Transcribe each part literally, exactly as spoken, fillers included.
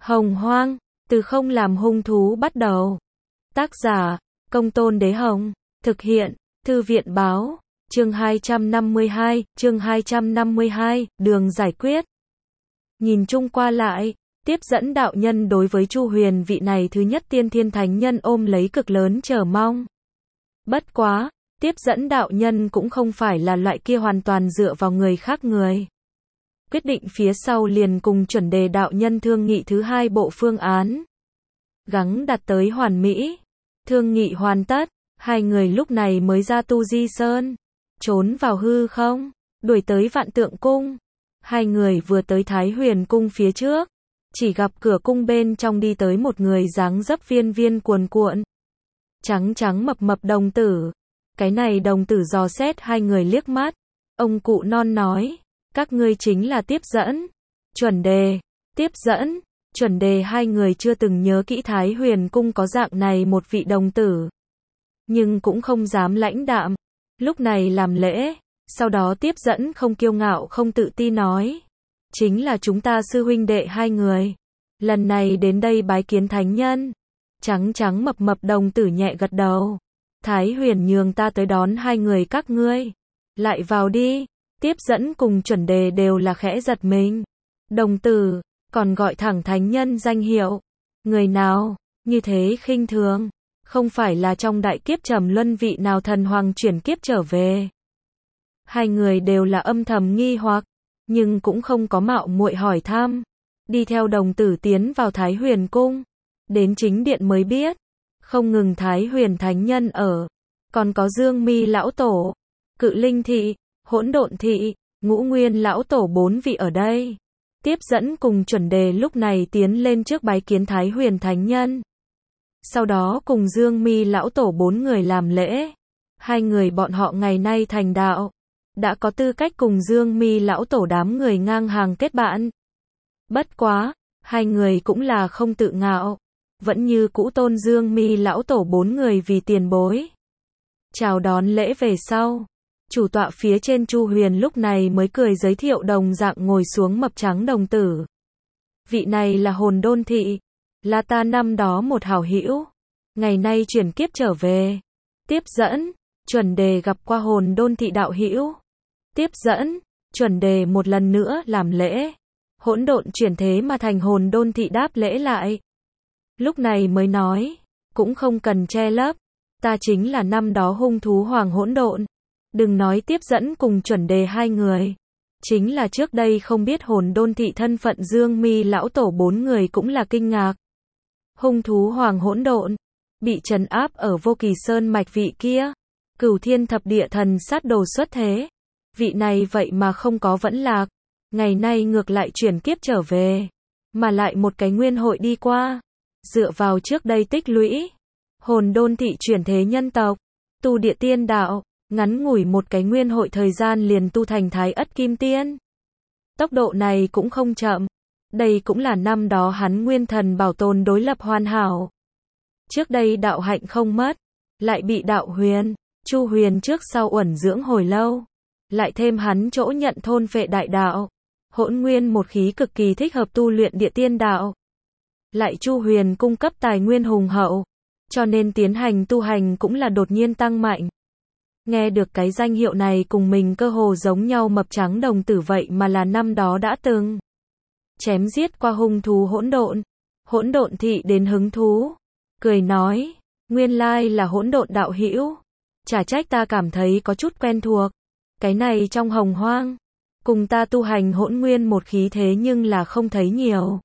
Hồng Hoang, từ không làm hung thú bắt đầu. Tác giả, Công Tôn Đế Hồng. Thực hiện, Thư viện báo. Chương hai trăm năm mươi hai, chương hai trăm năm mươi hai, đường giải quyết. Nhìn chung qua lại, tiếp dẫn đạo nhân đối với Chu Huyền vị này thứ nhất tiên thiên thánh nhân ôm lấy cực lớn chờ mong. Bất quá, tiếp dẫn đạo nhân cũng không phải là loại kia hoàn toàn dựa vào người khác người. Quyết định phía sau liền cùng chuẩn đề đạo nhân thương nghị thứ hai bộ phương án. Gắng đặt tới hoàn mỹ. Thương nghị hoàn tất, hai người lúc này mới ra Tu Di Sơn. Trốn vào hư không, đuổi tới Vạn Tượng Cung. Hai người vừa tới Thái Huyền Cung phía trước. Chỉ gặp cửa cung bên trong đi tới một người dáng dấp viên viên cuồn cuộn. Trắng trắng mập mập đồng tử. Cái này đồng tử dò xét hai người liếc mắt. Ông cụ non nói, các ngươi chính là tiếp dẫn, chuẩn đề, tiếp dẫn, chuẩn đề hai người chưa từng nhớ kỹ Thái Huyền Cung có dạng này một vị đồng tử. Nhưng cũng không dám lãnh đạm, lúc này làm lễ, sau đó tiếp dẫn không kiêu ngạo không tự ti nói. Chính là chúng ta sư huynh đệ hai người, lần này đến đây bái kiến thánh nhân. Trắng trắng mập mập đồng tử nhẹ gật đầu. Thái Huyền nhường ta tới đón hai người các ngươi. Lại vào đi. Tiếp dẫn cùng chuẩn đề đều là khẽ giật mình. Đồng tử, còn gọi thẳng thánh nhân danh hiệu. Người nào, như thế khinh thường, không phải là trong đại kiếp trầm luân vị nào thần hoàng chuyển kiếp trở về. Hai người đều là âm thầm nghi hoặc, nhưng cũng không có mạo muội hỏi thăm. Đi theo đồng tử tiến vào Thái Huyền Cung. Đến chính điện mới biết, không ngừng Thái Huyền thánh nhân ở, còn có Dương Mi lão tổ, Cự Linh thị, Hỗn Độn thị, Ngũ Nguyên lão tổ bốn vị ở đây. Tiếp dẫn cùng chuẩn đề lúc này tiến lên trước bái kiến Thái Huyền thánh nhân. Sau đó cùng Dương Mi lão tổ bốn người làm lễ. Hai người bọn họ ngày nay thành đạo, đã có tư cách cùng Dương Mi lão tổ đám người ngang hàng kết bạn. Bất quá, hai người cũng là không tự ngạo, vẫn như cũ tôn Dương Mi lão tổ bốn người vì tiền bối. Chào đón lễ về sau, chủ tọa phía trên Chu Huyền lúc này mới cười giới thiệu đồng dạng ngồi xuống mập trắng đồng tử. Vị này là Hồn Đôn thị, là ta năm đó một hảo hữu, ngày nay chuyển kiếp trở về. Tiếp dẫn, chuẩn đề gặp qua Hồn Đôn thị đạo hữu. Tiếp dẫn, chuẩn đề một lần nữa làm lễ. Hỗn độn chuyển thế mà thành Hồn Đôn thị đáp lễ lại. Lúc này mới nói, cũng không cần che lấp, ta chính là năm đó hung thú hoàng hỗn độn. Đừng nói tiếp dẫn cùng chuẩn đề hai người, chính là trước đây không biết Hồn Đôn thị thân phận Dương Mi lão tổ bốn người cũng là kinh ngạc. Hung thú hoàng hỗn độn, bị trấn áp ở Vô Kỳ Sơn mạch vị kia, Cửu Thiên thập địa thần sát đồ xuất thế. Vị này vậy mà không có vẫn lạc, ngày nay ngược lại chuyển kiếp trở về, mà lại một cái nguyên hội đi qua. Dựa vào trước đây tích lũy, Hồn Đôn thị chuyển thế nhân tộc, tu địa tiên đạo, ngắn ngủi một cái nguyên hội thời gian liền tu thành Thái Ất Kim Tiên. Tốc độ này cũng không chậm, đây cũng là năm đó hắn nguyên thần bảo tồn đối lập hoàn hảo. Trước đây đạo hạnh không mất, lại bị đạo huyền, Chu Huyền trước sau uẩn dưỡng hồi lâu, lại thêm hắn chỗ nhận thôn phệ đại đạo, hỗn nguyên một khí cực kỳ thích hợp tu luyện địa tiên đạo. Lại Chu Huyền cung cấp tài nguyên hùng hậu, cho nên tiến hành tu hành cũng là đột nhiên tăng mạnh. Nghe được cái danh hiệu này cùng mình cơ hồ giống nhau mập trắng đồng tử vậy mà là năm đó đã từng chém giết qua hung thú hỗn độn. Hỗn Độn thị đến hứng thú, cười nói, nguyên lai là hỗn độn đạo hữu, chả trách ta cảm thấy có chút quen thuộc. Cái này trong hồng hoang, cùng ta tu hành hỗn nguyên một khí thế nhưng là không thấy nhiều.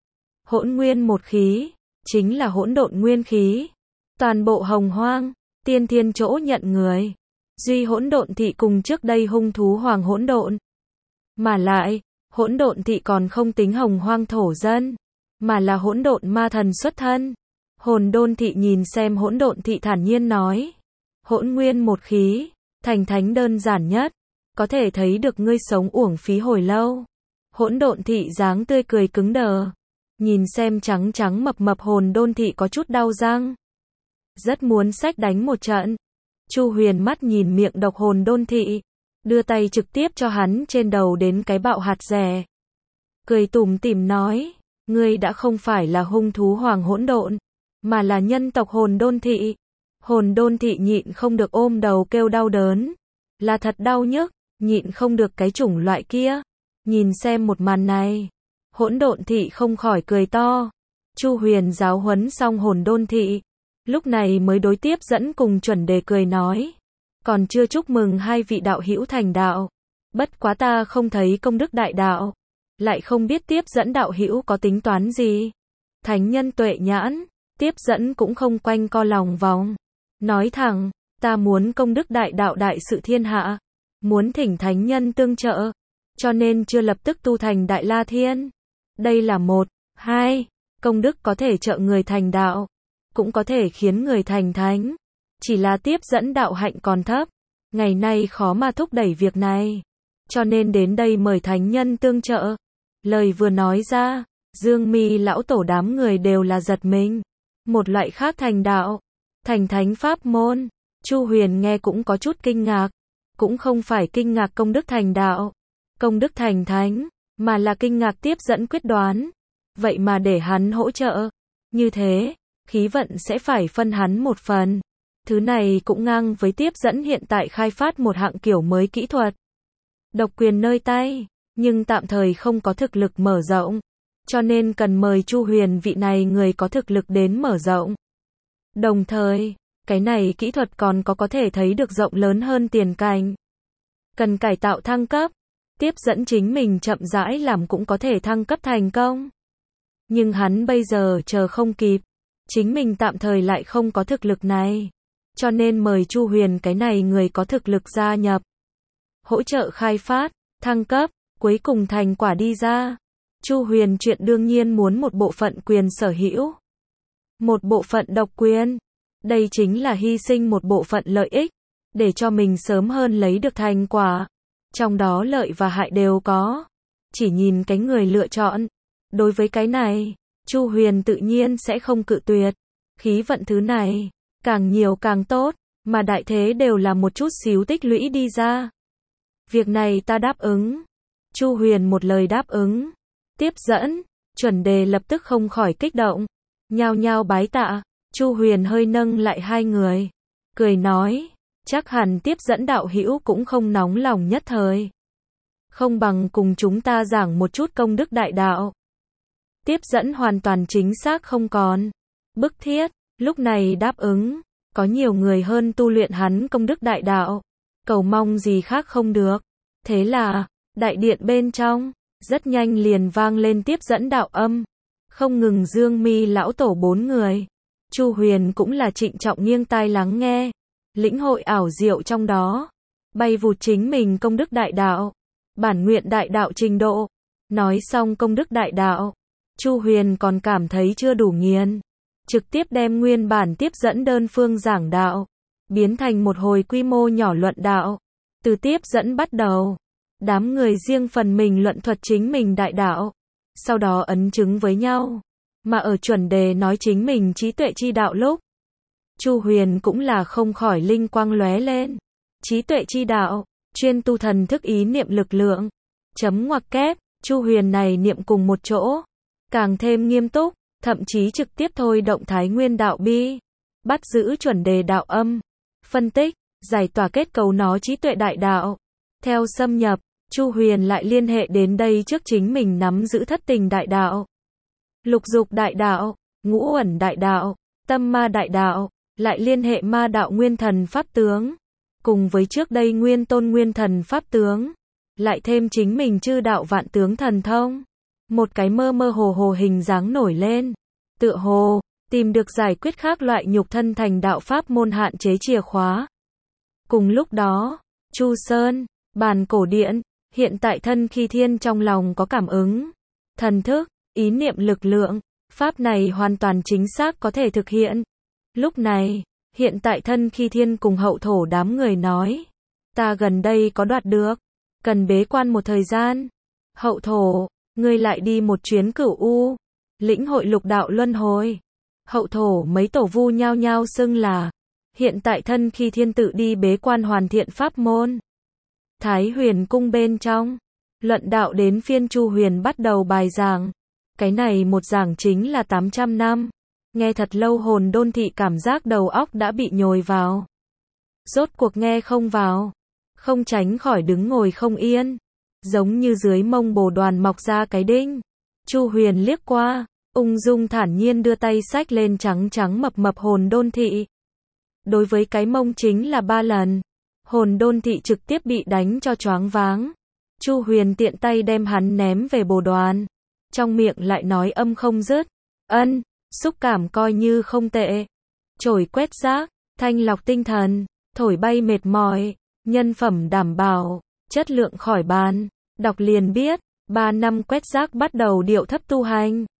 Hỗn nguyên một khí, chính là hỗn độn nguyên khí. Toàn bộ hồng hoang, tiên thiên chỗ nhận người. Duy Hỗn Độn thị cùng trước đây hung thú hoàng hỗn độn. Mà lại, Hỗn Độn thị còn không tính hồng hoang thổ dân, mà là hỗn độn ma thần xuất thân. Hồn Đôn thị nhìn xem Hỗn Độn thị thản nhiên nói. Hỗn nguyên một khí, thành thánh đơn giản nhất, có thể thấy được ngươi sống uổng phí hồi lâu. Hỗn Độn thị dáng tươi cười cứng đờ. Nhìn xem trắng trắng mập mập Hồn Đôn thị có chút đau răng. Rất muốn xách đánh một trận. Chu Huyền mắt nhìn miệng độc Hồn Đôn thị, đưa tay trực tiếp cho hắn trên đầu đến cái bạo hạt rẻ. Cười tủm tỉm nói, ngươi đã không phải là hung thú hoàng hỗn độn, mà là nhân tộc Hồn Đôn Thị. Hồn Đôn Thị nhịn không được ôm đầu kêu đau đớn, là thật đau nhức, nhịn không được cái chủng loại kia. Nhìn xem một màn này, Hỗn Độn Thị không khỏi cười to. Chu Huyền giáo huấn xong Hồn Đôn Thị, lúc này mới đối Tiếp Dẫn cùng Chuẩn Đề cười nói, còn chưa chúc mừng hai vị đạo hữu thành đạo, bất quá ta không thấy công đức đại đạo, lại không biết Tiếp Dẫn đạo hữu có tính toán gì. Thánh nhân tuệ nhãn, Tiếp Dẫn cũng không quanh co lòng vòng, nói thẳng, ta muốn công đức đại đạo đại sự thiên hạ, muốn thỉnh thánh nhân tương trợ, cho nên chưa lập tức tu thành Đại La Thiên. Đây là một, hai, công đức có thể trợ người thành đạo, cũng có thể khiến người thành thánh. Chỉ là Tiếp Dẫn đạo hạnh còn thấp, ngày nay khó mà thúc đẩy việc này, cho nên đến đây mời thánh nhân tương trợ. Lời vừa nói ra, Dương Mi lão tổ đám người đều là giật mình. Một loại khác thành đạo, thành thánh pháp môn. Chu Huyền nghe cũng có chút kinh ngạc, cũng không phải kinh ngạc công đức thành đạo, công đức thành thánh, mà là kinh ngạc Tiếp Dẫn quyết đoán. Vậy mà để hắn hỗ trợ, như thế, khí vận sẽ phải phân hắn một phần. Thứ này cũng ngang với Tiếp Dẫn hiện tại khai phát một hạng kiểu mới kỹ thuật. Độc quyền nơi tay, nhưng tạm thời không có thực lực mở rộng, cho nên cần mời Chu Huyền vị này người có thực lực đến mở rộng. Đồng thời, cái này kỹ thuật còn có có thể thấy được rộng lớn hơn tiền cảnh. Cần cải tạo thăng cấp, Tiếp Dẫn chính mình chậm rãi làm cũng có thể thăng cấp thành công. Nhưng hắn bây giờ chờ không kịp, chính mình tạm thời lại không có thực lực này, cho nên mời Chu Huyền cái này người có thực lực gia nhập, hỗ trợ khai phát, thăng cấp, cuối cùng thành quả đi ra. Chu Huyền chuyện đương nhiên muốn một bộ phận quyền sở hữu, một bộ phận độc quyền. Đây chính là hy sinh một bộ phận lợi ích, để cho mình sớm hơn lấy được thành quả. Trong đó lợi và hại đều có, chỉ nhìn cái người lựa chọn. Đối với cái này, Chu Huyền tự nhiên sẽ không cự tuyệt. Khí vận thứ này, càng nhiều càng tốt, mà đại thế đều là một chút xíu tích lũy đi ra. Việc này ta đáp ứng. Chu Huyền một lời đáp ứng. Tiếp Dẫn, Chuẩn Đề lập tức không khỏi kích động, nhao nhao bái tạ. Chu Huyền hơi nâng lại hai người, cười nói, chắc hẳn Tiếp Dẫn đạo hữu cũng không nóng lòng nhất thời, không bằng cùng chúng ta giảng một chút công đức đại đạo. Tiếp Dẫn hoàn toàn chính xác không còn bức thiết, lúc này đáp ứng, có nhiều người hơn tu luyện hắn công đức đại đạo, cầu mong gì khác không được. Thế là, đại điện bên trong, rất nhanh liền vang lên Tiếp Dẫn đạo âm, không ngừng Dương Mi lão tổ bốn người. Chu Huyền cũng là trịnh trọng nghiêng tai lắng nghe, lĩnh hội ảo diệu trong đó, bay vụt chính mình công đức đại đạo, bản nguyện đại đạo trình độ. Nói xong công đức đại đạo, Chu Huyền còn cảm thấy chưa đủ nghiền, trực tiếp đem nguyên bản Tiếp Dẫn đơn phương giảng đạo, biến thành một hồi quy mô nhỏ luận đạo. Từ Tiếp Dẫn bắt đầu, đám người riêng phần mình luận thuật chính mình đại đạo, sau đó ấn chứng với nhau. Mà ở Chuẩn Đề nói chính mình trí tuệ chi đạo lúc, Chu Huyền cũng là không khỏi linh quang lóe lên. Trí tuệ chi đạo, chuyên tu thần thức ý niệm lực lượng. Chấm ngoặc kép, Chu Huyền này niệm cùng một chỗ, càng thêm nghiêm túc, thậm chí trực tiếp thôi động Thái Nguyên đạo bi, bắt giữ Chuẩn Đề đạo âm, phân tích, giải tỏa kết cấu nó trí tuệ đại đạo. Theo xâm nhập, Chu Huyền lại liên hệ đến đây trước chính mình nắm giữ thất tình đại đạo, lục dục đại đạo, ngũ uẩn đại đạo, tâm ma đại đạo, lại liên hệ ma đạo nguyên thần pháp tướng, cùng với trước đây nguyên tôn nguyên thần pháp tướng, lại thêm chính mình chư đạo vạn tướng thần thông. Một cái mơ mơ hồ hồ hình dáng nổi lên, tựa hồ tìm được giải quyết khác loại nhục thân thành đạo pháp môn hạn chế chìa khóa. Cùng lúc đó, Chu Sơn, bàn cổ điện, hiện tại thân khi thiên trong lòng có cảm ứng, thần thức, ý niệm lực lượng, pháp này hoàn toàn chính xác có thể thực hiện. Lúc này, hiện tại thân khi thiên cùng hậu thổ đám người nói, ta gần đây có đoạt được, cần bế quan một thời gian. Hậu thổ, ngươi lại đi một chuyến Cửu U, lĩnh hội lục đạo luân hồi. Hậu thổ mấy tổ vu nhao nhao xưng là, hiện tại thân khi thiên tự đi bế quan hoàn thiện pháp môn. Thái Huyền cung bên trong, luận đạo đến phiên Chu Huyền bắt đầu bài giảng. Cái này một giảng chính là tám trăm năm. Nghe thật lâu hồn đôn thị cảm giác đầu óc đã bị nhồi vào. Rốt cuộc nghe không vào. Không tránh khỏi đứng ngồi không yên. Giống như dưới mông bồ đoàn mọc ra cái đinh. Chu Huyền liếc qua, ung dung thản nhiên đưa tay xách lên trắng trắng mập mập hồn đôn thị. Đối với cái mông chính là ba lần. Hồn đôn thị trực tiếp bị đánh cho choáng váng. Chu Huyền tiện tay đem hắn ném về bồ đoàn. Trong miệng lại nói âm không dứt. Ân, xúc cảm coi như không tệ. Chổi quét rác, thanh lọc tinh thần, thổi bay mệt mỏi, nhân phẩm đảm bảo, chất lượng khỏi bàn. Đọc liền biết, ba năm quét rác bắt đầu điệu thấp tu hành.